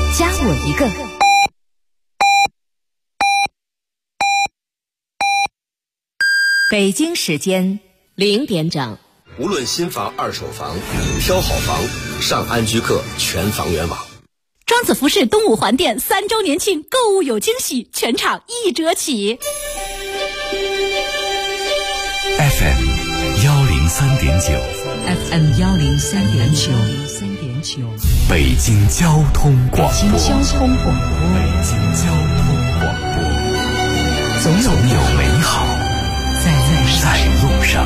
加我一个。北京时间0点整。 无论新房、二手房，挑好房，上安居客全房源网。 庄子服饰东五环店3周年庆购物有惊喜，全场1折起。 FM 103.9 FM 103.9 北京交通广播。 北京交通广播，总有美好在路上。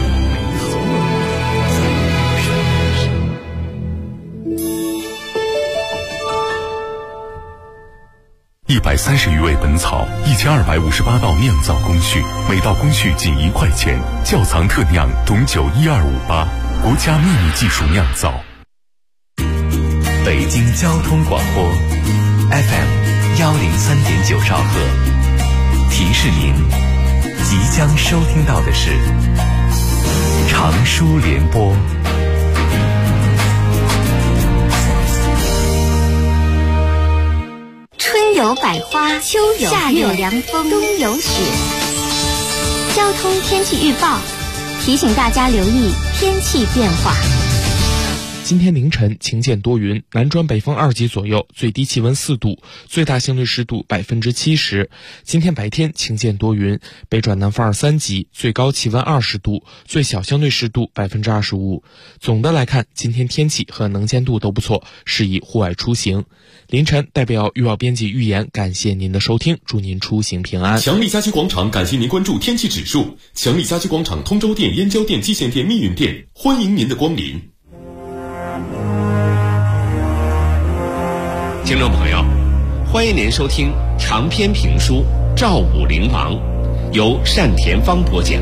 130余味本草，1258道酿造工序，每道工序仅1块钱。窖藏特酿董酒12588，国家秘密技术酿造。北京交通广播 FM 103.9兆赫，提示您，即将收听到的是长舒联播。 春有百花，秋有夏有凉风，冬有雪。交通天气预报提醒大家留意天气变化。 今天凌晨晴间多云，南转北风2级左右，最低气温4度，最大相对湿度70%。今天白天晴间多云，北转南风2、3级，最高气温20度，最小相对湿度25%。总的来看，今天天气和能见度都不错，适宜户外出行。凌晨代表预报编辑预言，感谢您的收听，祝您出行平安。 强力家居广场感谢您关注天气指数。强力家居广场通州店、燕郊店、蓟县店、密云店，欢迎您的光临。 听众朋友，欢迎您收听长篇评书《赵武灵王》，由单田芳播讲。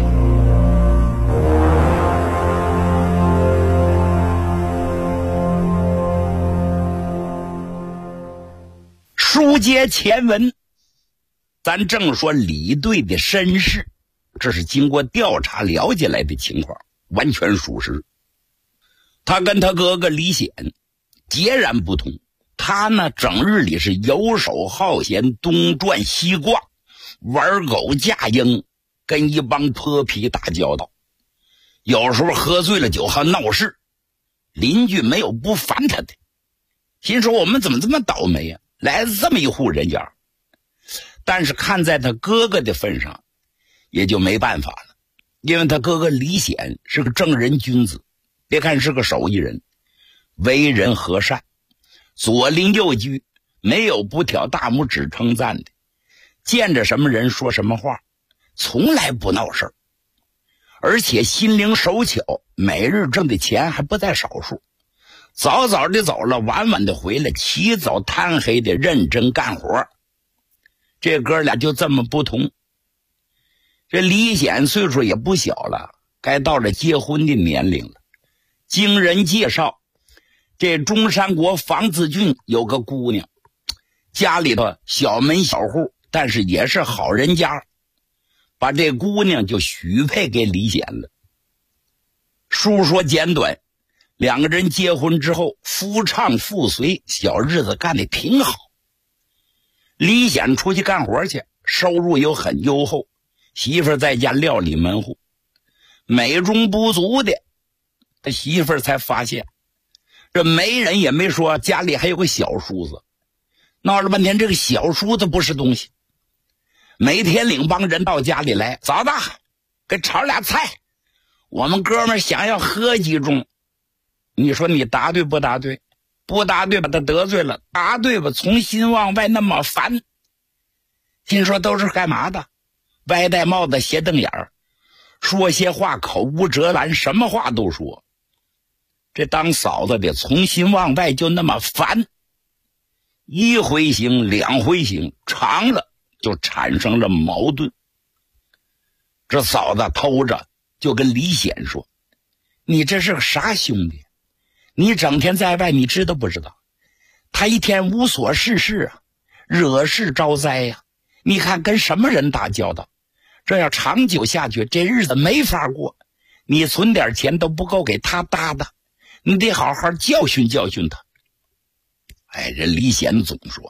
书接前文，咱正说李队的身世，这是经过调查了解来的情况，完全属实。他跟他哥哥李显截然不同，他呢整日里是游手好闲，东转西逛，玩狗驾鹰，跟一帮泼皮打交道。有时候喝醉了酒还闹事，邻居没有不烦他的，心说我们怎么这么倒霉呀，来了这么一户人家。但是看在他哥哥的份上，也就没办法了，因为他哥哥李显是个正人君子，别看是个手艺人，为人和善，左邻右居没有不挑大拇指称赞的，见着什么人说什么话，从来不闹事儿，而且心灵手巧，每日挣的钱还不在少数，早早的走了，晚晚的回来，起早贪黑的认真干活。这哥俩就这么不同。这李显岁数也不小了，该到了结婚的年龄了。经人介绍，这中山国房子郡有个姑娘，家里头小门小户，但是也是好人家，把这姑娘就许配给李显了。书说简短，两个人结婚之后，夫唱妇随，小日子干得挺好。李显出去干活去，收入又很优厚，媳妇在家料理门户。美中不足的，他媳妇才发现，这媒人也没说家里还有个小叔子，闹了半天这个小叔子不是东西。每天领帮人到家里来，嫂子给炒俩菜，我们哥们想要喝几盅。你说你答对不答对？不答对把他得罪了，答对吧从心往外那么烦。心说都是干嘛的？歪戴帽子斜瞪眼儿，说些话口无遮拦，什么话都说。这当嫂子的从心往外就那么烦，一回行两回行，长了就产生了矛盾。这嫂子偷着就跟李显说，你这是个啥兄弟？你整天在外，你知道不知道？他一天无所事事啊，惹事招灾呀。你看跟什么人打交道？这要长久下去，这日子没法过。你存点钱都不够给他搭的，你得好好教训教训他。 这李显总说，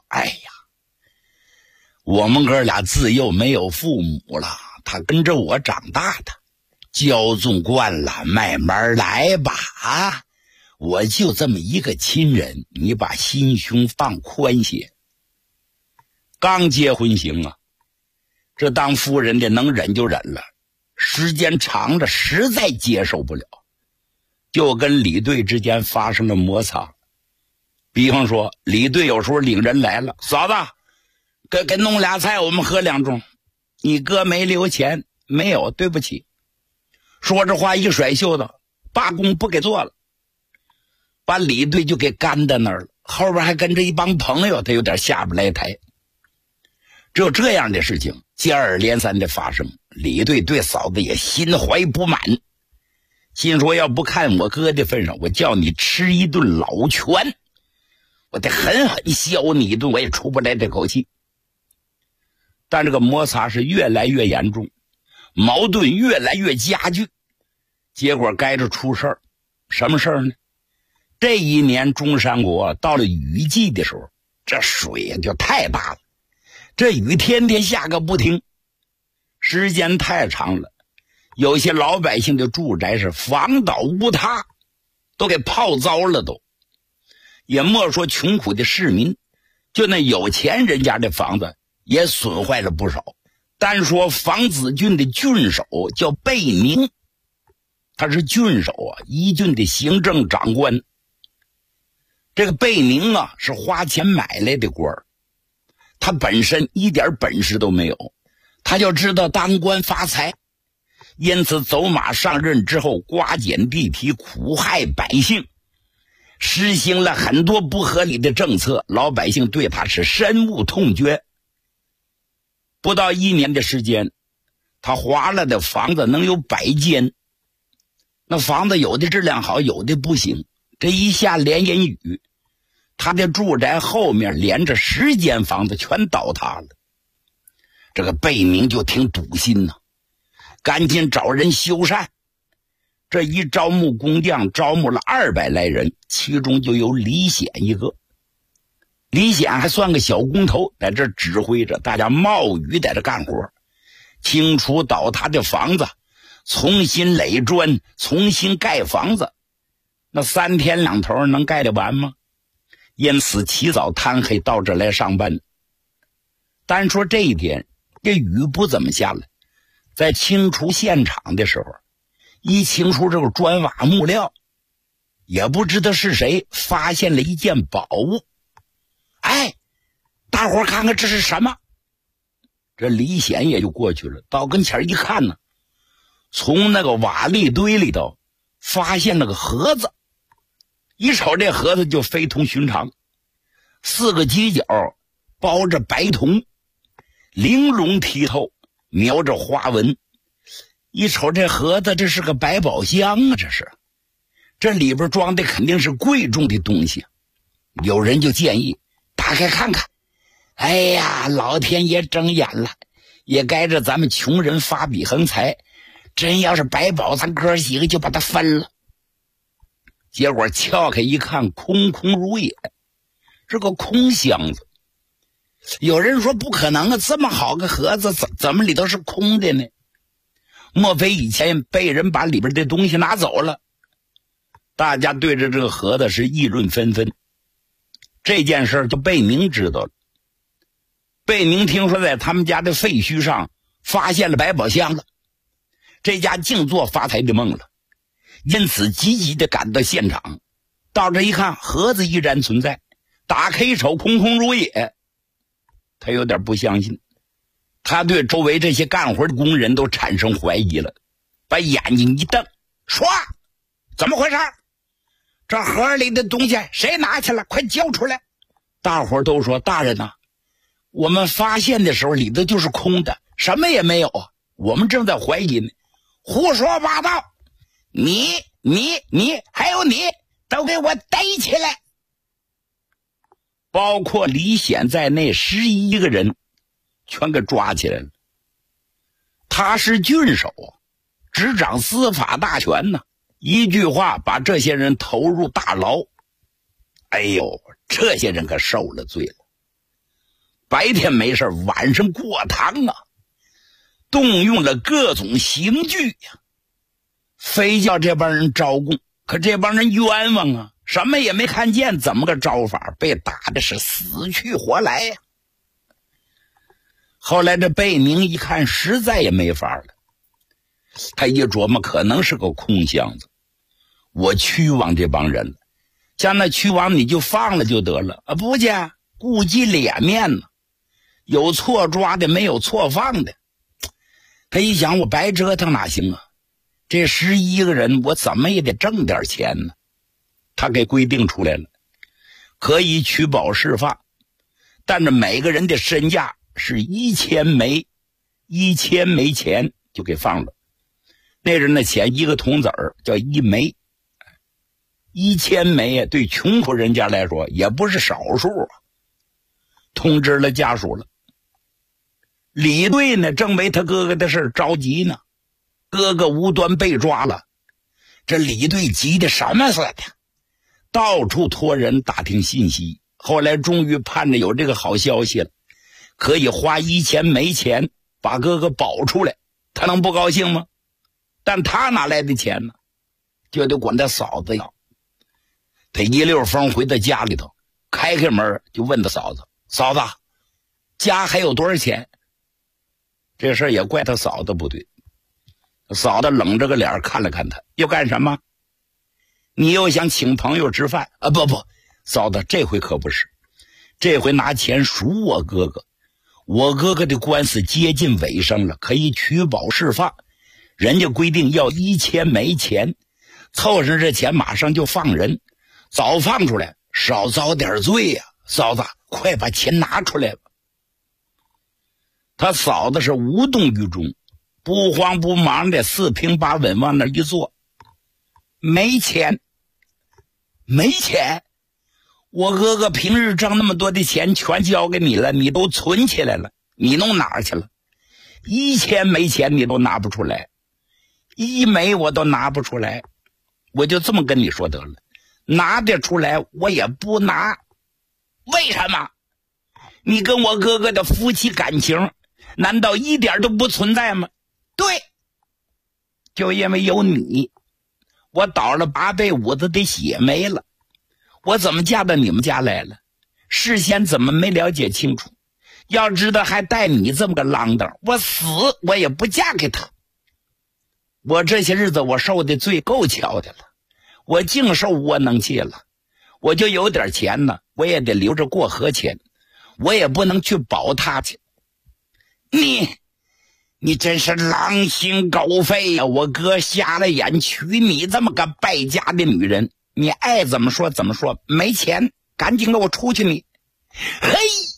我们哥俩自幼没有父母了，他跟着我长大的，骄纵惯了，慢慢来吧我就这么一个亲人，你把心胸放宽些。刚结婚行这当夫人的能忍就忍了，时间长了实在接受不了，就跟李队之间发生了摩擦。比方说李队有时候领人来了，嫂子给弄俩菜，我们喝2盅。你哥没留钱，没有，对不起。说这话一甩袖子，罢工不给做了，把李队就给干在那儿了。后边还跟着一帮朋友，他有点下不来台。只有这样的事情接二连三的发生，李队对嫂子也心怀不满，心说要不看我哥的份上，我叫你吃一顿老拳，我得狠狠削你一顿，我也出不来这口气。但这个摩擦是越来越严重，矛盾越来越加剧，结果该着出事儿。什么事儿呢？这一年中山国到了雨季的时候，这水就太大了，这雨天天下个不停，时间太长了，有些老百姓的住宅是房倒屋塌，都给泡糟了都。也莫说穷苦的市民，就那有钱人家的房子也损坏了不少。单说房子郡的郡守叫贝宁，他是郡守一郡的行政长官。这个贝宁是花钱买来的官，他本身一点本事都没有，他就知道当官发财，因此走马上任之后，刮减地皮，苦害百姓，实行了很多不合理的政策，老百姓对他是深恶痛绝。不到1年的时间，他划了的房子能有100间，那房子有的质量好，有的不行。这一下连阴雨，他的住宅后面连着10间房子全倒塌了。这个贝宁就挺堵心赶紧找人修缮。这一招募工匠，招募了200来人，其中就有李显一个。李显还算个小工头，在这指挥着大家冒雨在这干活，清除倒塌的房子，重新垒砖，重新盖房子。那3天2头能盖得完吗？因此起早贪黑到这来上班。单说这一天，这雨不怎么下来，在清除现场的时候，一清除这个砖瓦木料，也不知道是谁发现了一件宝物。大伙看看这是什么？这李显也就过去了，到跟前一看呢，从那个瓦砾堆里头发现了个盒子。一瞅这盒子就非同寻常，4个犄角包着白铜，玲珑剔透，描着花纹。一瞅这盒子，这是个百宝箱这里边装的肯定是贵重的东西。有人就建议打开看看。老天爷睁眼了，也该着咱们穷人发笔横财，真要是百宝，咱哥几个就把它分了。结果撬开一看，空空如也，是个空箱子。有人说不可能这么好个盒子怎么里头是空的呢？莫非以前被人把里边的东西拿走了？大家对着这个盒子是议论纷纷。这件事就贝宁知道了。贝宁听说在他们家的废墟上发现了百宝箱子，这家净做发财的梦了，因此积极的赶到现场。到这一看，盒子依然存在，打开一瞅，空空如也。他有点不相信，他对周围这些干活的工人都产生怀疑了，把眼睛一瞪，说：怎么回事？这盒里的东西谁拿去了？快交出来！大伙都说：大人我们发现的时候里头就是空的，什么也没有我们正在怀疑呢。胡说八道！你还有你都给我逮起来！包括李显在内11个人全给抓起来了。他是郡守执掌司法大权一句话把这些人投入大牢。 哎呦，这些人可受了罪了。白天没事，晚上过堂啊，动用了各种刑具呀，非叫这帮人招供。可这帮人冤枉啊，什么也没看见，怎么个招法？被打的是死去活来呀。后来这贝宁一看实在也没法了，他一琢磨可能是个空箱子，我屈枉这帮人了，像那屈枉你就放了就得了啊，不去顾及脸面呢，有错抓的没有错放的。他一想我白折腾哪行啊，这11个人我怎么也得挣点钱呢。他给规定出来了，可以取保释放，但是每个人的身价是1000枚，1000枚钱就给放了。那人的钱一个铜子儿叫1枚，1000枚啊，对穷苦人家来说也不是少数啊。通知了家属了，李队呢正为他哥哥的事着急呢，哥哥无端被抓了，这李队急得什么似的，到处托人打听信息。后来终于盼着有这个好消息了，可以花1000枚钱把哥哥保出来，他能不高兴吗？但他哪来的钱呢？就得管他嫂子要。他一溜风回到家里头，开门就问他嫂子：“嫂子，家还有多少钱？”这事也怪他嫂子不对。嫂子冷着个脸看了看他，又干什么？你又想请朋友吃饭啊？不，嫂子，这回可不是，这回拿钱赎我哥哥。我哥哥的官司接近尾声了，可以取保释放，人家规定要1000枚钱，凑上这钱马上就放人，早放出来少遭点罪呀。嫂子，快把钱拿出来吧。他嫂子是无动于衷，不慌不忙的4平8稳往那一坐。没钱，我哥哥平日挣那么多的钱全交给你了，你都存起来了，你弄哪儿去了？1000枚钱你都拿不出来，1枚我都拿不出来。我就这么跟你说得了，拿得出来我也不拿。为什么？你跟我哥哥的夫妻感情难道一点都不存在吗？对，就因为有你，我倒了8辈五子的血没了。我怎么嫁到你们家来了？事先怎么没了解清楚？要知道还带你这么个浪荡，我死我也不嫁给他。我这些日子我受的罪够巧的了，我净受窝囊气了。我就有点钱呢，我也得留着过河钱，我也不能去保他去。你真是狼心狗肺呀！我哥瞎了眼娶你这么个败家的女人，你爱怎么说怎么说，没钱赶紧给我出去你！嘿，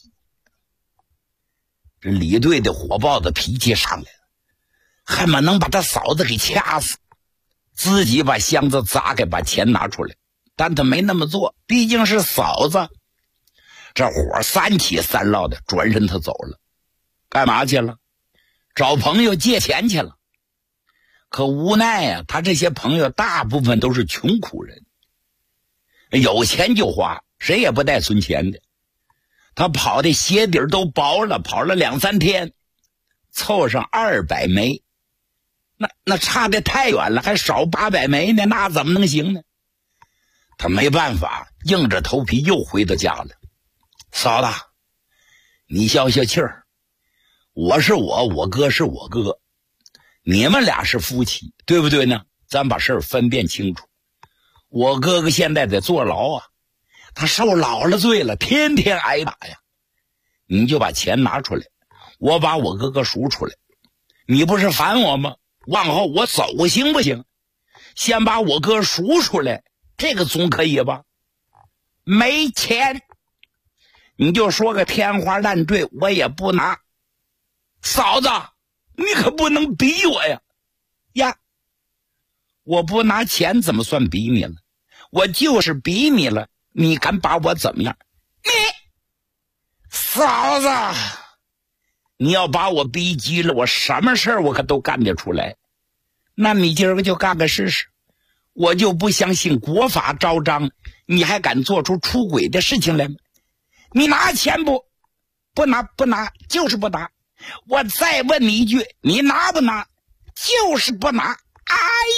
这李队的火爆的脾气上来了，恨不能把他嫂子给掐死，自己把箱子砸开，把钱拿出来。但他没那么做，毕竟是嫂子。这火3起3落的，转身他走了。干嘛去了？找朋友借钱去了。可无奈呀，他这些朋友大部分都是穷苦人，有钱就花，谁也不带存钱的。他跑的鞋底都薄了，跑了2、3天，凑上200枚，那差得太远了，还少800枚呢，那怎么能行呢？他没办法，硬着头皮又回到家了。嫂子，你消消气儿，我是我哥是我哥，你们俩是夫妻，对不对呢？咱把事儿分辨清楚。我哥哥现在得坐牢啊，他受老了罪了，天天挨打呀。你就把钱拿出来，我把我哥哥赎出来。你不是烦我吗？往后我走行不行？先把我哥赎出来，这个总可以吧？没钱，你就说个天花乱坠，我也不拿。嫂子，你可不能逼我呀！呀，我不拿钱怎么算逼你了？我就是逼你了，你敢把我怎么样？你嫂子，你要把我逼急了，我什么事儿我可都干得出来。那你今儿个就干个试试，我就不相信国法昭彰， 你还敢做出出轨的事情来吗？你拿钱不？不拿，不拿，就是不拿。我再问你一句，你拿不拿？就是不拿。哎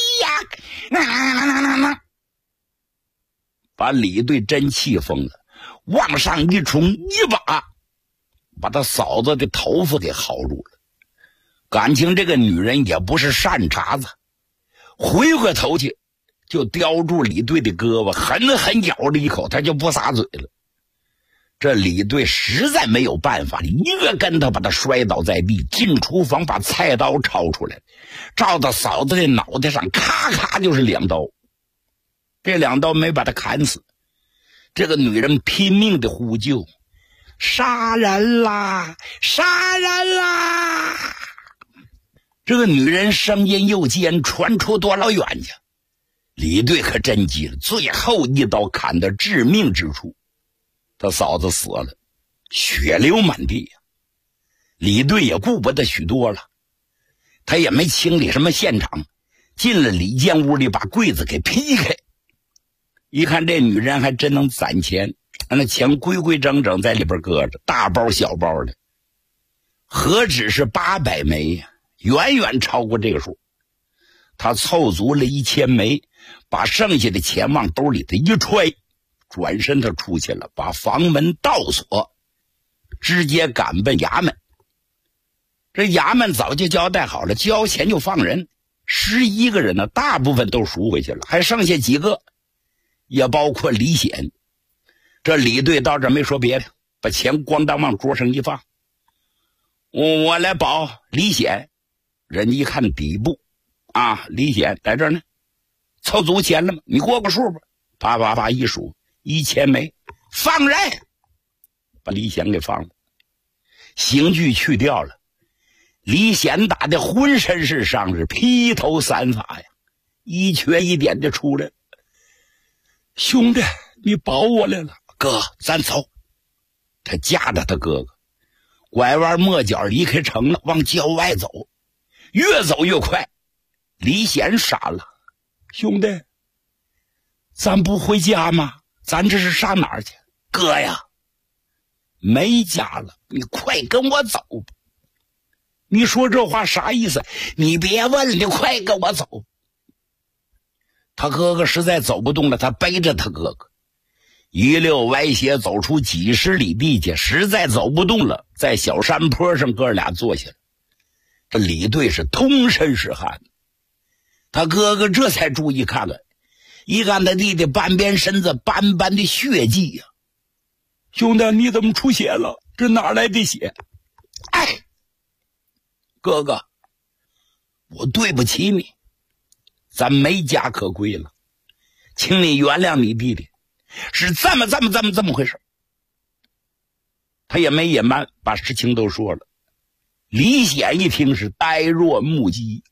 呀，把李队真气疯了，往上一冲，一把把他嫂子的头发给薅住了。感情这个女人也不是善茬子，回过头去就叼住李队的胳膊，狠狠咬了一口，他就不撒嘴了。这李队实在没有办法，一个跟头把他摔倒在地，进厨房把菜刀抄出来，照到嫂子的脑袋上，咔咔就是2刀。这2刀没把他砍死，这个女人拼命的呼救：杀人啦！杀人啦！这个女人声音又尖，传出多老远去。李队可真急了，最后一刀砍到致命之处，他嫂子死了，血流满地呀。李队也顾不得许多了，他也没清理什么现场，进了李建屋里把柜子给劈开，一看这女人还真能攒钱，那钱规规整整在里边搁着，大包小包的，何止是800枚呀，远远超过这个数。他凑足了1000枚，把剩下的钱往兜里头一揣，转身他出去了，把房门倒锁，直接赶奔衙门。这衙门早就交代好了，交钱就放人。11个人呢，大部分都赎回去了，还剩下几个，也包括李显。这李队到这没说别的，把钱咣当往桌上一放，我来保李显。人家一看底部啊，李显在这呢，凑足钱了吗？你过个数吧。啪啪啪一数，1000枚，放人，把李显给放了。刑具去掉了，李显打的浑身是伤，是披头散发呀，一瘸一点的出来。兄弟，你保我来了，哥，咱走。他架着他哥哥，拐弯抹角离开城了，往郊外走，越走越快。李显傻了，兄弟，咱不回家吗？咱这是上哪儿去？哥呀，没家了，你快跟我走吧。你说这话啥意思？你别问，你快跟我走。他哥哥实在走不动了，他背着他哥哥一溜歪斜走出几十里地去，实在走不动了，在小山坡上哥俩坐下了。这李队是通身是汗，他哥哥这才注意看看，一看他弟弟半边身子斑斑的血迹呀。兄弟，你怎么出血了？这哪来的血？哎，哥哥，我对不起你，咱没家可归了，请你原谅你弟弟，是这么回事。他也没隐瞒，把事情都说了。李显一听是呆若木鸡，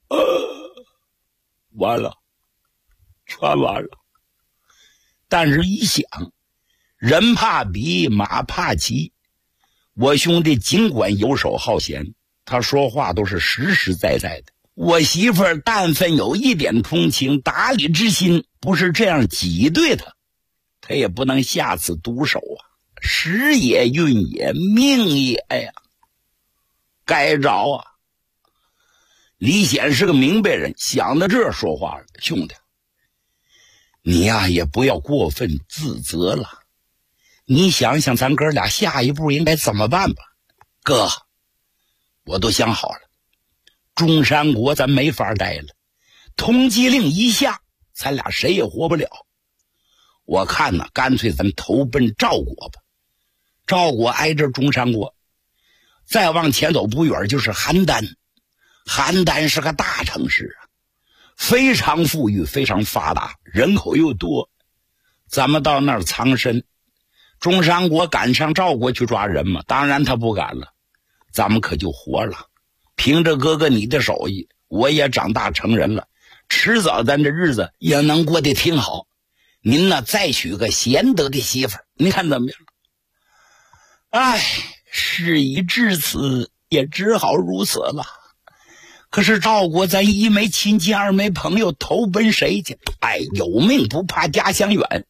完了，全完了。但是一想，人怕比，马怕骑，我兄弟尽管游手好闲，他说话都是实实在在的。我媳妇儿但凡有一点同情打理之心，不是这样挤兑他，他也不能下此毒手啊！时也运也命也呀，该着啊！李显是个明白人，想到这儿说话了：兄弟，你呀也不要过分自责了，你想想咱哥俩下一步应该怎么办吧？哥，我都想好了，中山国咱没法待了，通缉令一下，咱俩谁也活不了。我看呢，干脆咱投奔赵国吧。赵国挨着中山国，再往前走不远就是邯郸。邯郸是个大城市啊，非常富裕，非常发达，人口又多。咱们到那儿藏身，中山国赶上赵国去抓人嘛？当然他不敢了，咱们可就活了。凭着哥哥你的手艺，我也长大成人了，迟早咱这日子也能过得挺好。您呢，再娶个贤德的媳妇儿，你看怎么样？哎，事已至此，也只好如此了。可是赵国咱一没亲戚，二没朋友，投奔谁去？哎，有命不怕家乡远，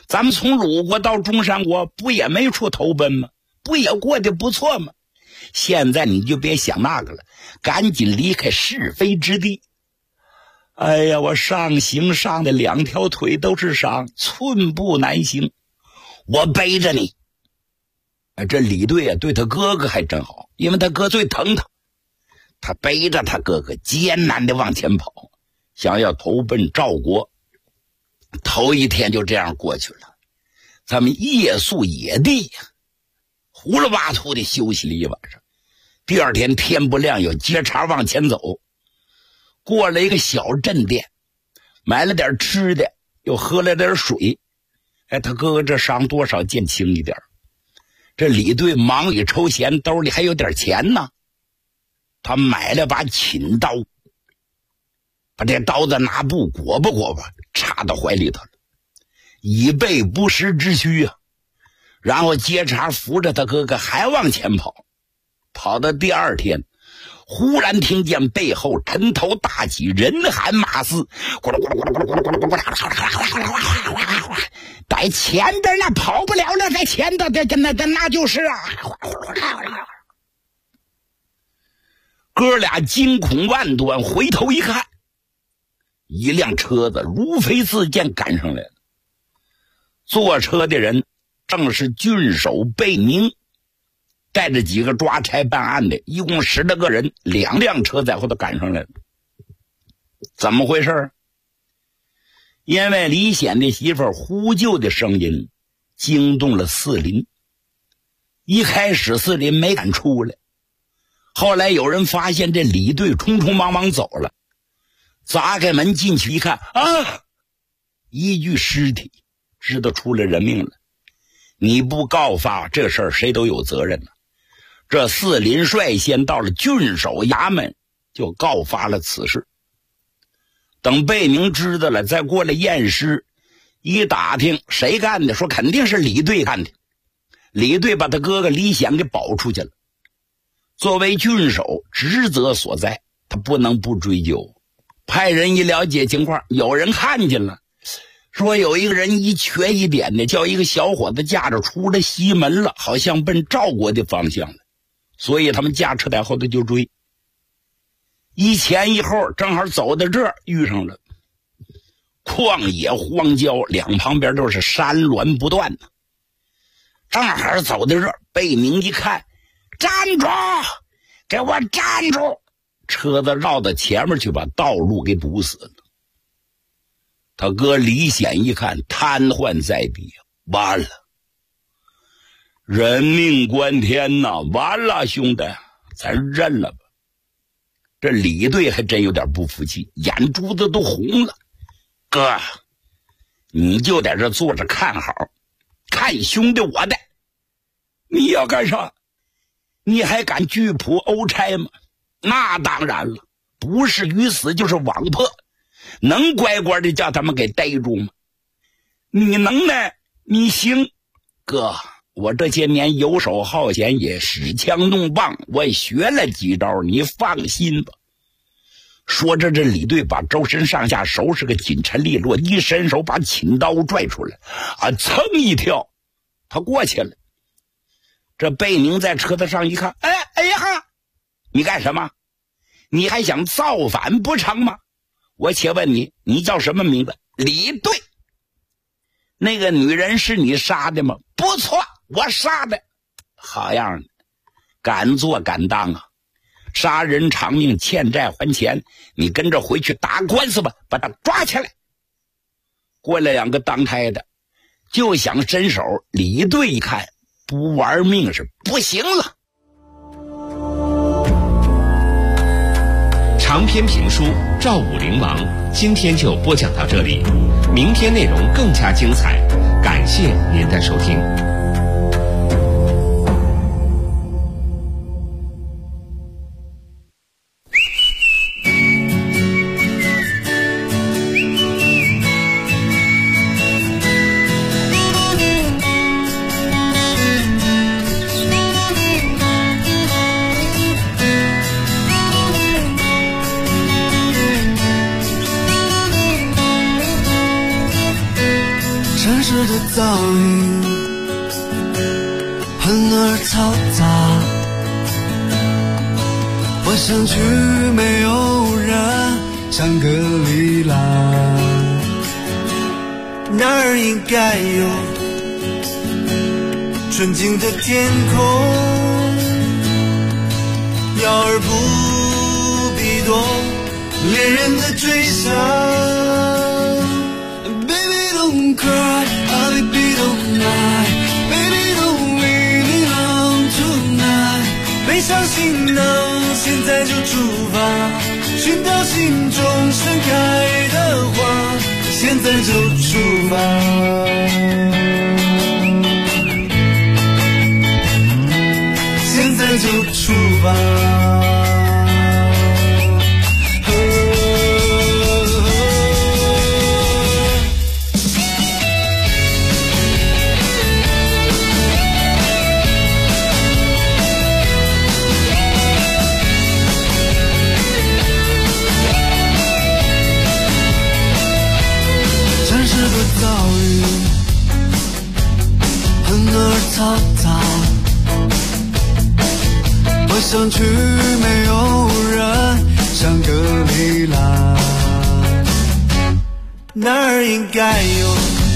咱们从鲁国到中山国不也没处投奔吗？不也过得不错吗？现在你就别想那个了，赶紧离开是非之地。哎呀，我上行上的2条腿都是伤，寸步难行，我背着你。这李队啊，对他哥哥还真好，因为他哥最疼他，他背着他哥哥艰难的往前跑，想要投奔赵国。头一天就这样过去了，咱们夜宿野地呀，胡了巴涂的休息了一晚上。第二天天不亮，有接茬往前走，过了一个小镇店，买了点吃的，又喝了点水。他哥哥这伤多少见轻一点。这李队忙里抽闲，兜里还有点钱呢，他买了把寝刀，把这刀子拿布裹吧，插到怀里头了，以备不时之需啊。然后接茬扶着他哥哥还往前跑，跑到第二天，忽然听见背后尘头大起，人喊马嘶，在前边那跑不了了，在前头那就是啊。哥俩惊恐万端，回头一看，一辆车子如飞似箭赶上来了。坐车的人正是郡守贝宁，带着几个抓差办案的，一共10多个人，2辆车在后头赶上来了。怎么回事？因为李显的媳妇呼救的声音惊动了四邻，一开始四邻没敢出来，后来有人发现这李队匆匆忙忙走了，砸开门进去一看啊，一具尸体，知道出了人命了。你不告发这事儿谁都有责任了。这四邻率先到了郡守衙门，就告发了此事。等贝宁知道了，再过来验尸，一打听谁干的，说肯定是李队干的。李队把他哥哥李显给保出去了。作为郡守，职责所在，他不能不追究。派人一了解情况，有人看见了，说有一个人一瘸一扁的，叫一个小伙子驾着出了西门了，好像奔赵国的方向了，所以他们驾车在后头就追。一前一后，正好走到这儿遇上了。旷野荒郊，两旁边都是山峦不断的。正好走到这儿，贝宁一看，站住！给我站住！车子绕到前面去，把道路给堵死了。他哥李显一看，瘫痪在地，完了，人命关天呐，完了，兄弟，咱认了吧。这李队还真有点不服气，眼珠子都红了。哥，你就在这坐着看好，看兄弟我的。你要干啥？你还敢拒捕欧差吗？那当然了，不是鱼死就是网破，能乖乖的叫他们给逮住吗？你能耐，你行。哥，我这些年游手好闲，也使枪弄棒，我也学了几招，你放心吧。说着，这李队把周身上下收拾个紧沉利落，一伸手把秦刀拽出来，噌一跳，他过去了。这贝宁在车子上一看，哎呀，你干什么？你还想造反不成吗？我且问你，你叫什么名字？李队。那个女人是你杀的吗？不错，我杀的。好样的，敢做敢当啊！杀人偿命，欠债还钱，你跟着回去打官司吧，把他抓起来。过来2个当差的，就想伸手，李队一看不玩命是不行了。 长篇评书《赵武灵王》今天就播讲到这里，明天内容更加精彩，感谢您的收听。 噪音很而嘈杂，我想去没有人香格里拉，那儿应该有纯净的天空，要而不必多恋人的追想。Baby don't cry, oh baby don't lie, baby don't leave me alone tonight。背上行囊，现在就出发，寻找心中盛开的花，现在就出发。现在就出发。城市的噪音很而嘈杂，我想去没有人香格里拉，那儿应该有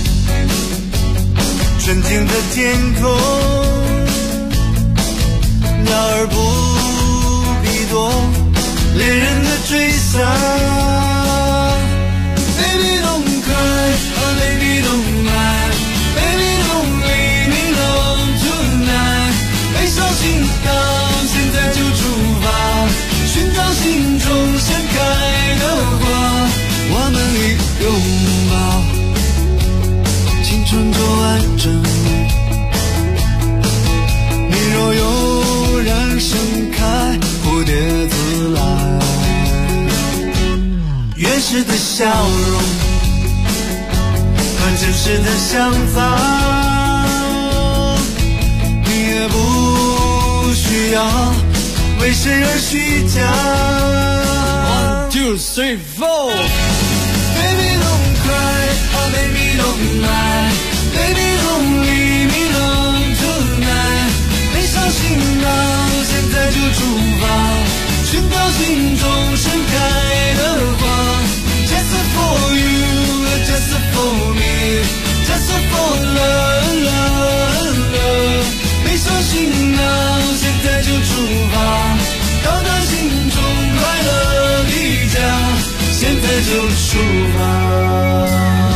纯净的天空，鸟儿不必多恋人的追想。Baby don't cry, oh baby don't lie, baby don't leave me alone tonight。背上行囊，现在就出发，寻找心中盛开的花，我们一拥抱，青春就完整。你若有人盛开，蝴蝶自来。原始的笑容和真实的想法，你也不需要为谁而虚假。1, 2, 3, 4 Baby don't cry, oh baby don't lie, baby don't leave me alone tonight。背上行囊，现在就出发，寻找心中盛开的花。Just for you, just for me, just for love, love, love。背上行囊，现在就出发，到达心中快乐的家，现在就出发。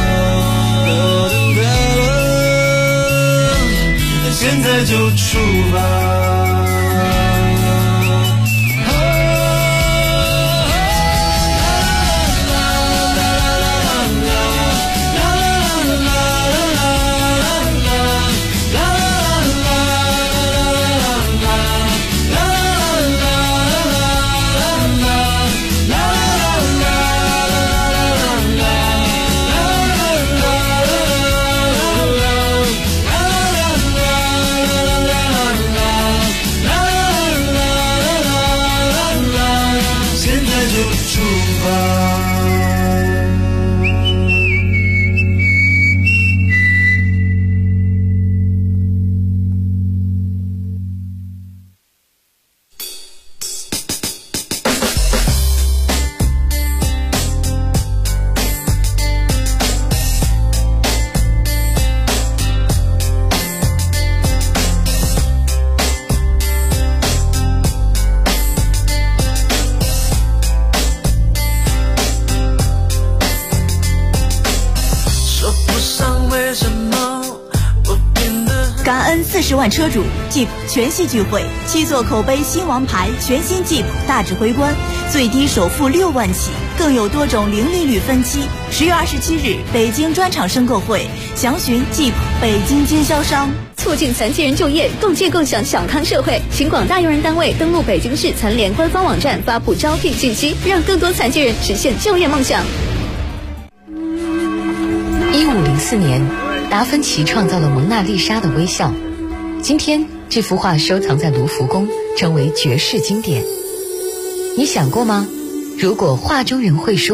现在就出发。 40万车主 Jeep 全系聚会，7座口碑新王牌，全新 Jeep 大指挥官，最低首付6万起，更有多种零利率分期。10月27日，北京专场申购会，详询 Jeep 北京经销商。 促进残疾人就业，共建共享小康社会。请广大用人单位登录北京市残联官方网站，发布招聘信息，让更多残疾人实现就业梦想。 1504年，达芬奇创造了蒙娜丽莎的微笑。今天，这幅画收藏在卢浮宫，成为绝世经典。你想过吗？如果画中人会说